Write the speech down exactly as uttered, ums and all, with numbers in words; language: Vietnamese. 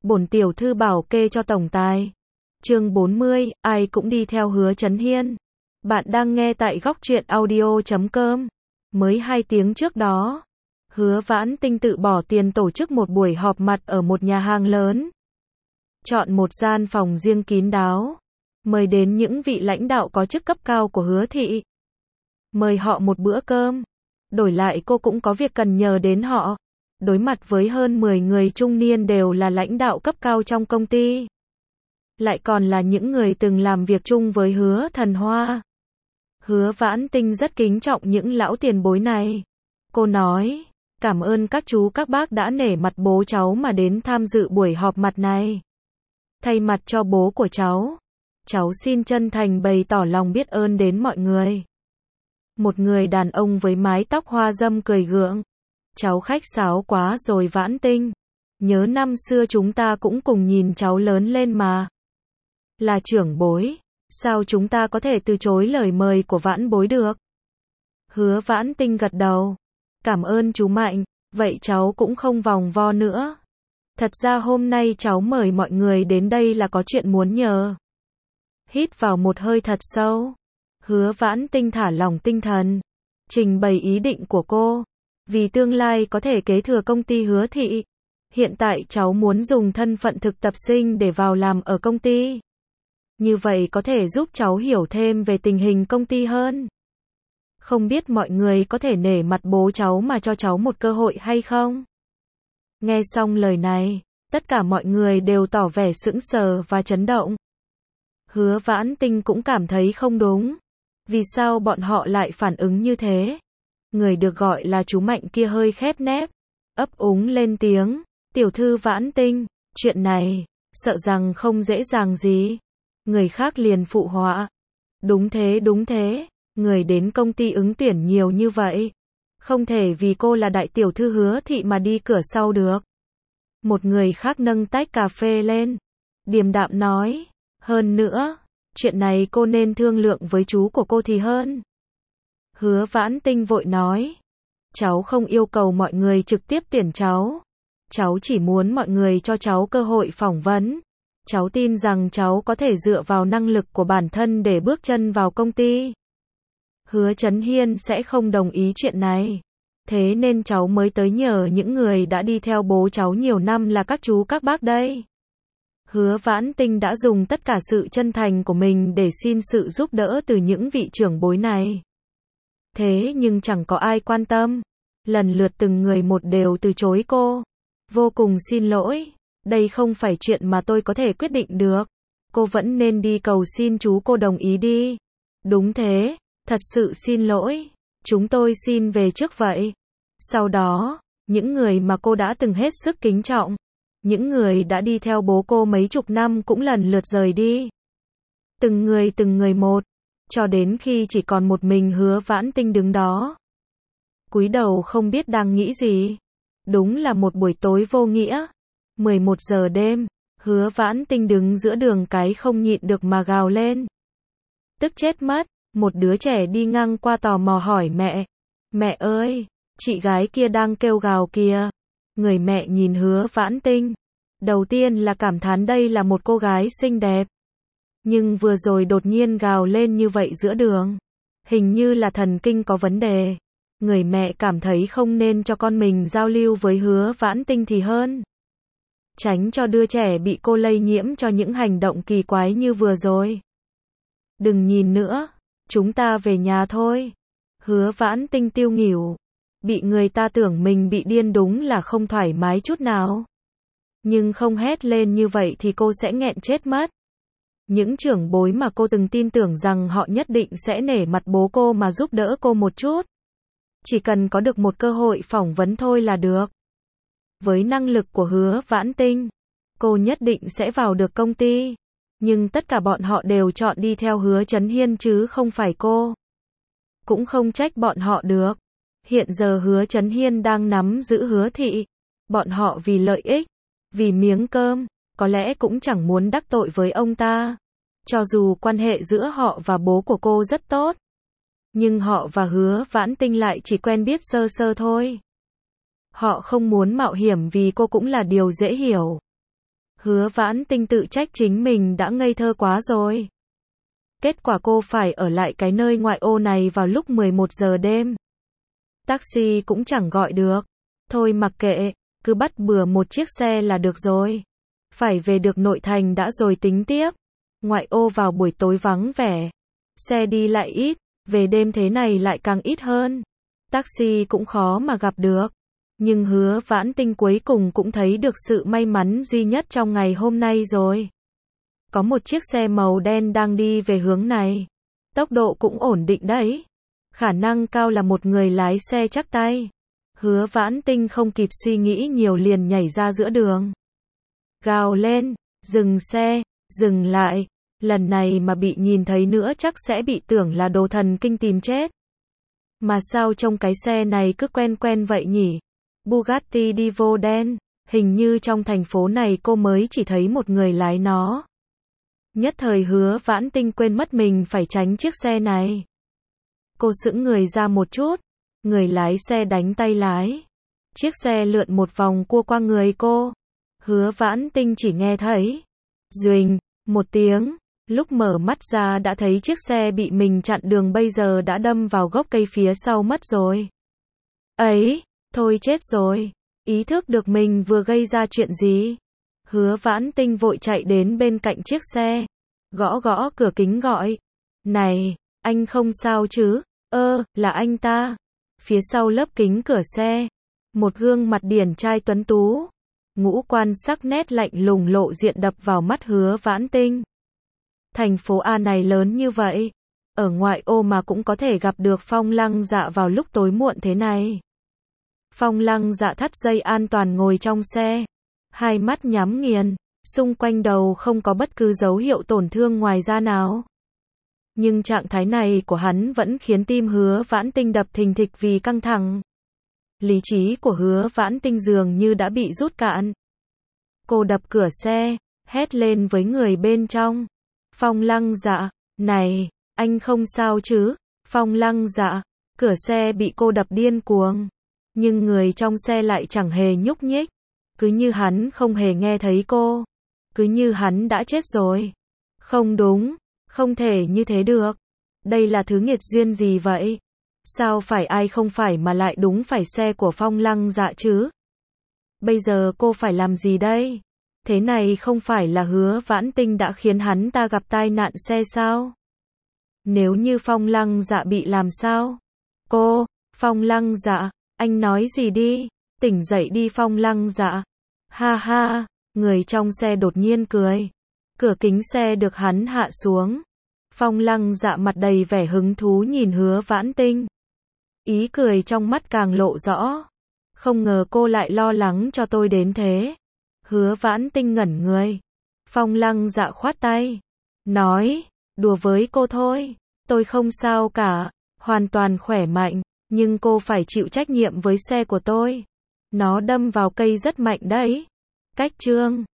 bổn tiểu thư bảo kê cho tổng tài. Chương bốn mươi, ai cũng đi theo Hứa Chấn Hiên. Bạn đang nghe tại góc truyện audio chấm com. Mới hai tiếng trước đó, Hứa Vãn Tinh tự bỏ tiền tổ chức một buổi họp mặt ở một nhà hàng lớn. Chọn một gian phòng riêng kín đáo, mời đến những vị lãnh đạo có chức cấp cao của Hứa thị. Mời họ một bữa cơm, đổi lại cô cũng có việc cần nhờ đến họ. Đối mặt với hơn mười người trung niên đều là lãnh đạo cấp cao trong công ty. Lại còn là những người từng làm việc chung với Hứa Thần Hoa. Hứa Vãn Tinh rất kính trọng những lão tiền bối này. Cô nói, cảm ơn các chú các bác đã nể mặt bố cháu mà đến tham dự buổi họp mặt này. Thay mặt cho bố của cháu, cháu xin chân thành bày tỏ lòng biết ơn đến mọi người. Một người đàn ông với mái tóc hoa râm cười gượng. Cháu khách sáo quá rồi Vãn Tinh. Nhớ năm xưa chúng ta cũng cùng nhìn cháu lớn lên mà. Là trưởng bối, sao chúng ta có thể từ chối lời mời của Vãn bối được? Hứa Vãn Tinh gật đầu. Cảm ơn chú Mạnh, vậy cháu cũng không vòng vo nữa. Thật ra hôm nay cháu mời mọi người đến đây là có chuyện muốn nhờ. Hít vào một hơi thật sâu. Hứa Vãn Tinh thả lỏng tinh thần, trình bày ý định của cô. Vì tương lai có thể kế thừa công ty Hứa thị, hiện tại cháu muốn dùng thân phận thực tập sinh để vào làm ở công ty. Như vậy có thể giúp cháu hiểu thêm về tình hình công ty hơn. Không biết mọi người có thể nể mặt bố cháu mà cho cháu một cơ hội hay không? Nghe xong lời này, tất cả mọi người đều tỏ vẻ sững sờ và chấn động. Hứa Vãn Tinh cũng cảm thấy không đúng. Vì sao bọn họ lại phản ứng như thế? Người được gọi là chú Mạnh kia hơi khép nép, ấp úng lên tiếng, tiểu thư Vãn Tinh, chuyện này, sợ rằng không dễ dàng gì. Người khác liền phụ họa. Đúng thế đúng thế, người đến công ty ứng tuyển nhiều như vậy. Không thể vì cô là đại tiểu thư Hứa thị mà đi cửa sau được. Một người khác nâng tách cà phê lên, điềm đạm nói, hơn nữa, chuyện này cô nên thương lượng với chú của cô thì hơn. Hứa Vãn Tinh vội nói, cháu không yêu cầu mọi người trực tiếp tuyển cháu. Cháu chỉ muốn mọi người cho cháu cơ hội phỏng vấn. Cháu tin rằng cháu có thể dựa vào năng lực của bản thân để bước chân vào công ty. Hứa Chấn Hiên sẽ không đồng ý chuyện này. Thế nên cháu mới tới nhờ những người đã đi theo bố cháu nhiều năm là các chú các bác đây. Hứa Vãn Tinh đã dùng tất cả sự chân thành của mình để xin sự giúp đỡ từ những vị trưởng bối này. Thế nhưng chẳng có ai quan tâm. Lần lượt từng người một đều từ chối cô. Vô cùng xin lỗi. Đây không phải chuyện mà tôi có thể quyết định được. Cô vẫn nên đi cầu xin chú cô đồng ý đi. Đúng thế, thật sự xin lỗi. Chúng tôi xin về trước vậy. Sau đó, những người mà cô đã từng hết sức kính trọng, những người đã đi theo bố cô mấy chục năm cũng lần lượt rời đi. Từng người từng người một, cho đến khi chỉ còn một mình Hứa Vãn Tinh đứng đó. Cúi đầu không biết đang nghĩ gì. Đúng là một buổi tối vô nghĩa. mười một giờ đêm, Hứa Vãn Tinh đứng giữa đường cái không nhịn được mà gào lên. Tức chết mất, một đứa trẻ đi ngang qua tò mò hỏi mẹ. Mẹ ơi, chị gái kia đang kêu gào kìa. Người mẹ nhìn Hứa Vãn Tinh. Đầu tiên là cảm thán đây là một cô gái xinh đẹp. Nhưng vừa rồi đột nhiên gào lên như vậy giữa đường. Hình như là thần kinh có vấn đề. Người mẹ cảm thấy không nên cho con mình giao lưu với Hứa Vãn Tinh thì hơn. Tránh cho đứa trẻ bị cô lây nhiễm cho những hành động kỳ quái như vừa rồi. Đừng nhìn nữa, chúng ta về nhà thôi. Hứa Vãn Tinh tiêu nghỉu. Bị người ta tưởng mình bị điên đúng là không thoải mái chút nào. Nhưng không hét lên như vậy thì cô sẽ nghẹn chết mất. Những trưởng bối mà cô từng tin tưởng rằng họ nhất định sẽ nể mặt bố cô mà giúp đỡ cô một chút. Chỉ cần có được một cơ hội phỏng vấn thôi là được. Với năng lực của Hứa Vãn Tinh, cô nhất định sẽ vào được công ty. Nhưng tất cả bọn họ đều chọn đi theo Hứa Chấn Hiên chứ không phải cô. Cũng không trách bọn họ được. Hiện giờ Hứa Chấn Hiên đang nắm giữ Hứa thị. Bọn họ vì lợi ích, vì miếng cơm, có lẽ cũng chẳng muốn đắc tội với ông ta. Cho dù quan hệ giữa họ và bố của cô rất tốt. Nhưng họ và Hứa Vãn Tinh lại chỉ quen biết sơ sơ thôi. Họ không muốn mạo hiểm vì cô cũng là điều dễ hiểu. Hứa Vãn Tinh tự trách chính mình đã ngây thơ quá rồi. Kết quả cô phải ở lại cái nơi ngoại ô này vào lúc mười một giờ đêm. Taxi cũng chẳng gọi được. Thôi mặc kệ, cứ bắt bừa một chiếc xe là được rồi. Phải về được nội thành đã rồi tính tiếp. Ngoại ô vào buổi tối vắng vẻ. Xe đi lại ít, về đêm thế này lại càng ít hơn. Taxi cũng khó mà gặp được. Nhưng Hứa Vãn Tinh cuối cùng cũng thấy được sự may mắn duy nhất trong ngày hôm nay rồi. Có một chiếc xe màu đen đang đi về hướng này. Tốc độ cũng ổn định đấy. Khả năng cao là một người lái xe chắc tay. Hứa Vãn Tinh không kịp suy nghĩ nhiều liền nhảy ra giữa đường. Gào lên, dừng xe, dừng lại. Lần này mà bị nhìn thấy nữa chắc sẽ bị tưởng là đồ thần kinh tìm chết. Mà sao trông cái xe này cứ quen quen vậy nhỉ? Bugatti Divo đen, hình như trong thành phố này cô mới chỉ thấy một người lái nó. Nhất thời Hứa Vãn Tinh quên mất mình phải tránh chiếc xe này. Cô sững người ra một chút, người lái xe đánh tay lái. Chiếc xe lượn một vòng cua qua người cô. Hứa Vãn Tinh chỉ nghe thấy duỳnh một tiếng, lúc mở mắt ra đã thấy chiếc xe bị mình chặn đường bây giờ đã đâm vào gốc cây phía sau mất rồi. Ấy, thôi chết rồi, ý thức được mình vừa gây ra chuyện gì. Hứa Vãn Tinh vội chạy đến bên cạnh chiếc xe, gõ gõ cửa kính gọi. Này, anh không sao chứ? Ơ, là anh ta. Phía sau lớp kính cửa xe, một gương mặt điển trai tuấn tú, ngũ quan sắc nét lạnh lùng lộ diện đập vào mắt Hứa Vãn Tinh. Thành phố A này lớn như vậy, ở ngoại ô mà cũng có thể gặp được Phong Lăng Dạ vào lúc tối muộn thế này. Phong Lăng Dạ thắt dây an toàn ngồi trong xe, hai mắt nhắm nghiền, xung quanh đầu không có bất cứ dấu hiệu tổn thương ngoài da nào. Nhưng trạng thái này của hắn vẫn khiến tim Hứa Vãn Tinh đập thình thịch vì căng thẳng. Lý trí của Hứa Vãn Tinh dường như đã bị rút cạn. Cô đập cửa xe, hét lên với người bên trong. Phong Lăng Dạ, này, anh không sao chứ? Phong Lăng Dạ, cửa xe bị cô đập điên cuồng. Nhưng người trong xe lại chẳng hề nhúc nhích. Cứ như hắn không hề nghe thấy cô. Cứ như hắn đã chết rồi. Không đúng, không thể như thế được. Đây là thứ nghiệt duyên gì vậy? Sao phải ai không phải mà lại đúng phải xe của Phong Lăng Dạ chứ? Bây giờ cô phải làm gì đây? Thế này không phải là Hứa Vãn Tinh đã khiến hắn ta gặp tai nạn xe sao? Nếu như Phong Lăng Dạ bị làm sao? Cô, Phong Lăng Dạ, anh nói gì đi? Tỉnh dậy đi Phong Lăng Dạ. Ha ha, người trong xe đột nhiên cười. Cửa kính xe được hắn hạ xuống. Phong Lăng Dạ mặt đầy vẻ hứng thú nhìn Hứa Vãn Tinh. Ý cười trong mắt càng lộ rõ. Không ngờ cô lại lo lắng cho tôi đến thế. Hứa Vãn Tinh ngẩn người. Phong Lăng Dạ khoát tay. Nói, đùa với cô thôi. Tôi không sao cả. Hoàn toàn khỏe mạnh. Nhưng cô phải chịu trách nhiệm với xe của tôi. Nó đâm vào cây rất mạnh đấy. Cách chương